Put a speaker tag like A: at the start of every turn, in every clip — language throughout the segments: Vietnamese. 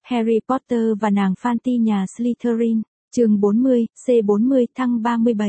A: Harry Potter và nàng Fanty nhà Slytherin, chương 40, C40 thăng 37.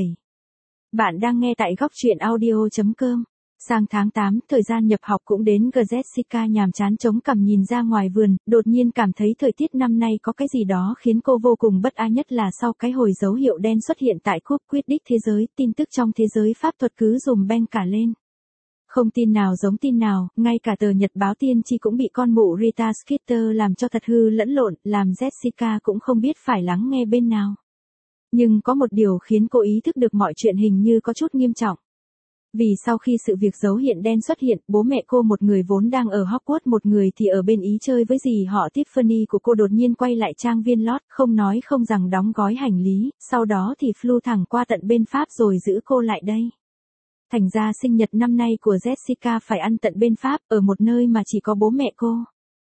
A: Bạn đang nghe tại góc truyện audio.com. Sang tháng 8, thời gian nhập học cũng đến, Jessica nhàm chán chống cằm nhìn ra ngoài vườn, đột nhiên cảm thấy thời tiết năm nay có cái gì đó khiến cô vô cùng bất an, nhất là sau cái hồi dấu hiệu đen xuất hiện tại cúp Quidditch thế giới, tin tức trong thế giới pháp thuật cứ dùm beng cả lên. Không tin nào giống tin nào, ngay cả tờ nhật báo tiên tri cũng bị con mụ Rita Skeeter làm cho thật hư lẫn lộn, làm Jessica cũng không biết phải lắng nghe bên nào. Nhưng có một điều khiến cô ý thức được mọi chuyện hình như có chút nghiêm trọng. Vì sau khi sự việc dấu hiện đen xuất hiện, bố mẹ cô, một người vốn đang ở Hogwarts, một người thì ở bên Ý chơi với dì họ Tiffany của cô, đột nhiên quay lại trang viên Lodge, không nói không rằng đóng gói hành lý, sau đó thì flu thẳng qua tận bên Pháp rồi giữ cô lại đây. Thành ra sinh nhật năm nay của Jessica phải ăn tận bên Pháp, ở một nơi mà chỉ có bố mẹ cô.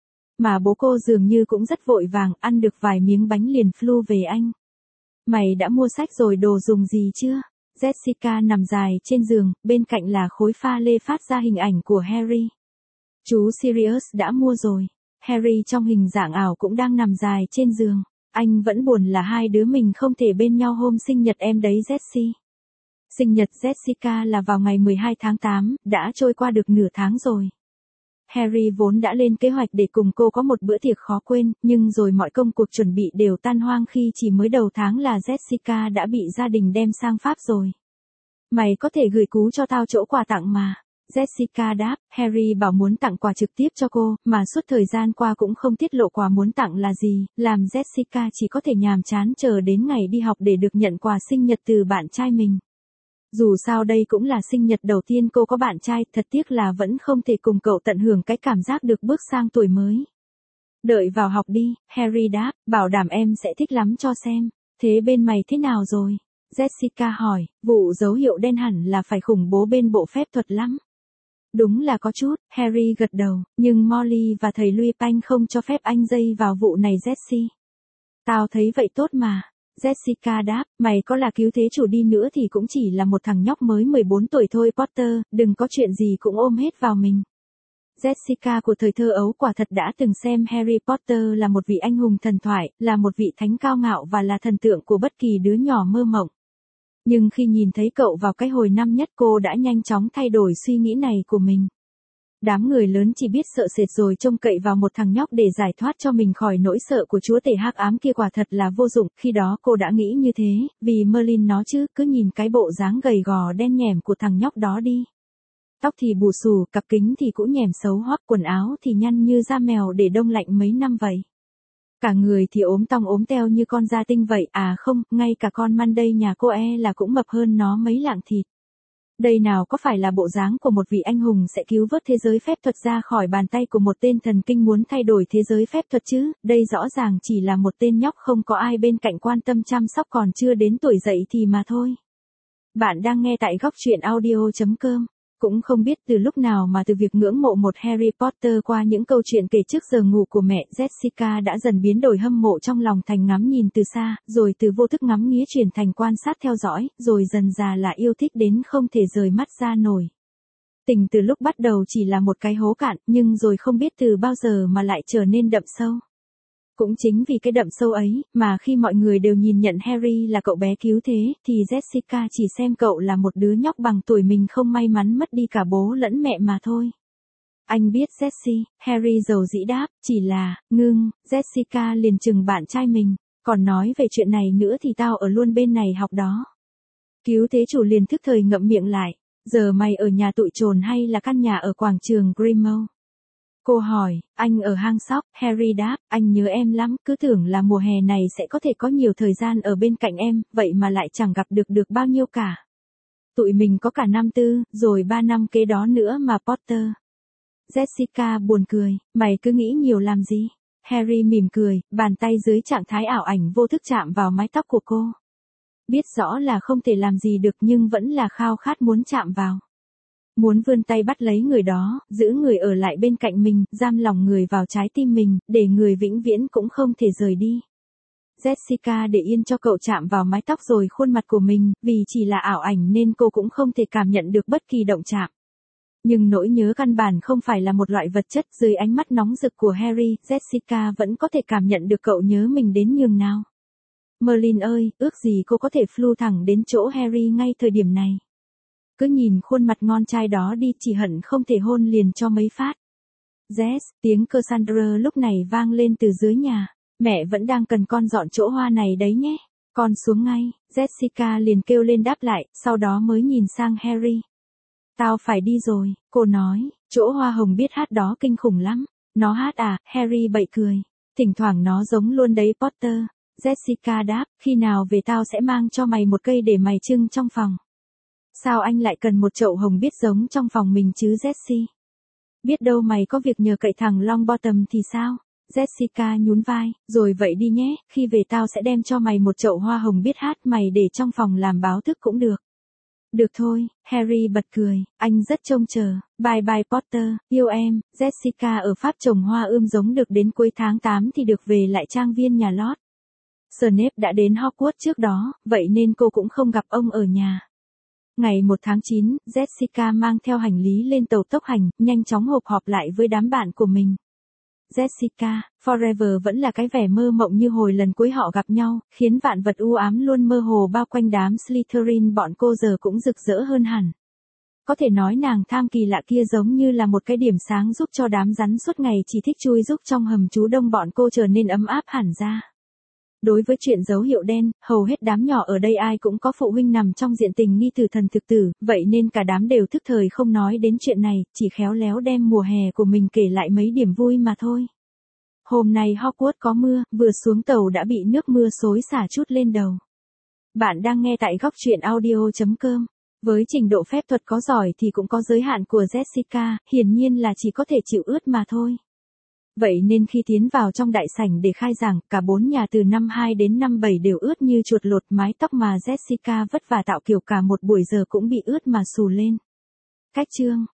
A: Mà bố cô dường như cũng rất vội vàng, ăn được vài miếng bánh liền flu về anh. Mày đã mua sách rồi, đồ dùng gì chưa? Jessica nằm dài trên giường, bên cạnh là khối pha lê phát ra hình ảnh của Harry. Chú Sirius đã mua rồi. Harry trong hình dạng ảo cũng đang nằm dài trên giường. Anh vẫn buồn là hai đứa mình không thể bên nhau hôm sinh nhật em đấy Jessie. Sinh nhật Jessica là vào ngày 12 tháng 8, đã trôi qua được nửa tháng rồi. Harry vốn đã lên kế hoạch để cùng cô có một bữa tiệc khó quên, nhưng rồi mọi công cuộc chuẩn bị đều tan hoang khi chỉ mới đầu tháng là Jessica đã bị gia đình đem sang Pháp rồi. Mày có thể gửi cú cho tao chỗ quà tặng mà. Jessica đáp, Harry bảo muốn tặng quà trực tiếp cho cô, mà suốt thời gian qua cũng không tiết lộ quà muốn tặng là gì, làm Jessica chỉ có thể nhàm chán chờ đến ngày đi học để được nhận quà sinh nhật từ bạn trai mình. Dù sao đây cũng là sinh nhật đầu tiên cô có bạn trai, thật tiếc là vẫn không thể cùng cậu tận hưởng cái cảm giác được bước sang tuổi mới. Đợi vào học đi, Harry đáp, bảo đảm em sẽ thích lắm cho xem. Thế bên mày thế nào rồi? Jessica hỏi, vụ dấu hiệu đen hẳn là phải khủng bố bên bộ phép thuật lắm. Đúng là có chút, Harry gật đầu, nhưng Molly và thầy Lupin không cho phép anh dây vào vụ này Jessie. Tao thấy vậy tốt mà. Jessica đáp, mày có là cứu thế chủ đi nữa thì cũng chỉ là một thằng nhóc mới 14 tuổi thôi Potter, đừng có chuyện gì cũng ôm hết vào mình. Jessica của thời thơ ấu quả thật đã từng xem Harry Potter là một vị anh hùng thần thoại, là một vị thánh cao ngạo và là thần tượng của bất kỳ đứa nhỏ mơ mộng. Nhưng khi nhìn thấy cậu vào cái hồi năm nhất, cô đã nhanh chóng thay đổi suy nghĩ này của mình. Đám người lớn chỉ biết sợ sệt rồi trông cậy vào một thằng nhóc để giải thoát cho mình khỏi nỗi sợ của chúa tể hắc ám kia, quả thật là vô dụng. Khi đó cô đã nghĩ như thế, vì Merlin nó chứ, cứ nhìn cái bộ dáng gầy gò đen nhẻm của thằng nhóc đó đi. Tóc thì bù xù, cặp kính thì cũng nhẻm xấu hoắc, quần áo thì nhăn như da mèo để đông lạnh mấy năm vậy. Cả người thì ốm tong ốm teo như con gia tinh vậy, à không, ngay cả con Monday nhà cô là cũng mập hơn nó mấy lạng thịt. Đây nào có phải là bộ dáng của một vị anh hùng sẽ cứu vớt thế giới phép thuật ra khỏi bàn tay của một tên thần kinh muốn thay đổi thế giới phép thuật chứ, đây rõ ràng chỉ là một tên nhóc không có ai bên cạnh quan tâm chăm sóc, còn chưa đến tuổi dậy thì mà thôi. Bạn đang nghe tại góc truyện audio.com. Cũng không biết từ lúc nào mà từ việc ngưỡng mộ một Harry Potter qua những câu chuyện kể trước giờ ngủ của mẹ, Jessica đã dần biến đổi hâm mộ trong lòng thành ngắm nhìn từ xa, rồi từ vô thức ngắm nghía chuyển thành quan sát theo dõi, rồi dần dà là yêu thích đến không thể rời mắt ra nổi. Tình từ lúc bắt đầu chỉ là một cái hố cạn, nhưng rồi không biết từ bao giờ mà lại trở nên đậm sâu. Cũng chính vì cái đậm sâu ấy, mà khi mọi người đều nhìn nhận Harry là cậu bé cứu thế, thì Jessica chỉ xem cậu là một đứa nhóc bằng tuổi mình không may mắn mất đi cả bố lẫn mẹ mà thôi. Anh biết Jessie, Harry dầu dĩ đáp, chỉ là, Jessica liền chừng bạn trai mình, còn nói về chuyện này nữa thì tao ở luôn bên này học đó. Cứu thế chủ liền thức thời ngậm miệng lại, giờ mày ở nhà tụi trồn hay là căn nhà ở quảng trường Grimmauld? Cô hỏi, anh ở hang sóc, Harry đáp, anh nhớ em lắm, cứ tưởng là mùa hè này sẽ có thể có nhiều thời gian ở bên cạnh em, vậy mà lại chẳng gặp được bao nhiêu cả. Tụi mình có cả năm tư, rồi 3 năm kế đó nữa mà Potter. Jessica buồn cười, mày cứ nghĩ nhiều làm gì? Harry mỉm cười, bàn tay dưới trạng thái ảo ảnh vô thức chạm vào mái tóc của cô. Biết rõ là không thể làm gì được nhưng vẫn là khao khát muốn chạm vào. Muốn vươn tay bắt lấy người đó, giữ người ở lại bên cạnh mình, giam lòng người vào trái tim mình, để người vĩnh viễn cũng không thể rời đi. Jessica để yên cho cậu chạm vào mái tóc rồi khuôn mặt của mình, vì chỉ là ảo ảnh nên cô cũng không thể cảm nhận được bất kỳ động chạm. Nhưng nỗi nhớ căn bản không phải là một loại vật chất. Dưới ánh mắt nóng rực của Harry, Jessica vẫn có thể cảm nhận được cậu nhớ mình đến nhường nào. Merlin ơi, ước gì cô có thể flu thẳng đến chỗ Harry ngay thời điểm này. Cứ nhìn khuôn mặt ngon trai đó đi, chỉ hận không thể hôn liền cho mấy phát. Jess, tiếng Cassandra lúc này vang lên từ dưới nhà. Mẹ vẫn đang cần con dọn chỗ hoa này đấy nhé. Con xuống ngay. Jessica liền kêu lên đáp lại, sau đó mới nhìn sang Harry. Tao phải đi rồi, cô nói, chỗ hoa hồng biết hát đó kinh khủng lắm. Nó hát à? Harry bậy cười. Thỉnh thoảng nó giống luôn đấy Potter. Jessica đáp, khi nào về tao sẽ mang cho mày một cây để mày trưng trong phòng. Sao anh lại cần một chậu hồng biết giống trong phòng mình chứ Jessie? Biết đâu mày có việc nhờ cậy thằng Longbottom thì sao? Jessica nhún vai, rồi vậy đi nhé, khi về tao sẽ đem cho mày một chậu hoa hồng biết hát, mày để trong phòng làm báo thức cũng được. Được thôi, Harry bật cười, anh rất trông chờ. Bye bye Potter, yêu em. Jessica ở Pháp trồng hoa ươm giống được đến cuối tháng 8 thì được về lại trang viên nhà lót. Snape đã đến Hogwarts trước đó, vậy nên cô cũng không gặp ông ở nhà. Ngày 1 tháng 9, Jessica mang theo hành lý lên tàu tốc hành, nhanh chóng họp lại với đám bạn của mình. Jessica, Forever vẫn là cái vẻ mơ mộng như hồi lần cuối họ gặp nhau, khiến vạn vật u ám luôn mơ hồ bao quanh đám Slytherin bọn cô giờ cũng rực rỡ hơn hẳn. Có thể nói nàng tham kỳ lạ kia giống như là một cái điểm sáng giúp cho đám rắn suốt ngày chỉ thích chui rúc trong hầm trú đông bọn cô trở nên ấm áp hẳn ra. Đối với chuyện dấu hiệu đen, hầu hết đám nhỏ ở đây ai cũng có phụ huynh nằm trong diện tình nghi tử thần thực tử, vậy nên cả đám đều thức thời không nói đến chuyện này, chỉ khéo léo đem mùa hè của mình kể lại mấy điểm vui mà thôi. Hôm nay Hogwarts có mưa, vừa xuống tàu đã bị nước mưa xối xả chút lên đầu. Bạn đang nghe tại góc truyện audio.com. Với trình độ phép thuật có giỏi thì cũng có giới hạn của Jessica, hiển nhiên là chỉ có thể chịu ướt mà thôi. Vậy nên khi tiến vào trong đại sảnh để khai giảng, cả 4 nhà từ năm 2 đến năm 7 đều ướt như chuột lột, mái tóc mà Jessica vất vả tạo kiểu cả một buổi giờ cũng bị ướt mà xù lên. Cách chương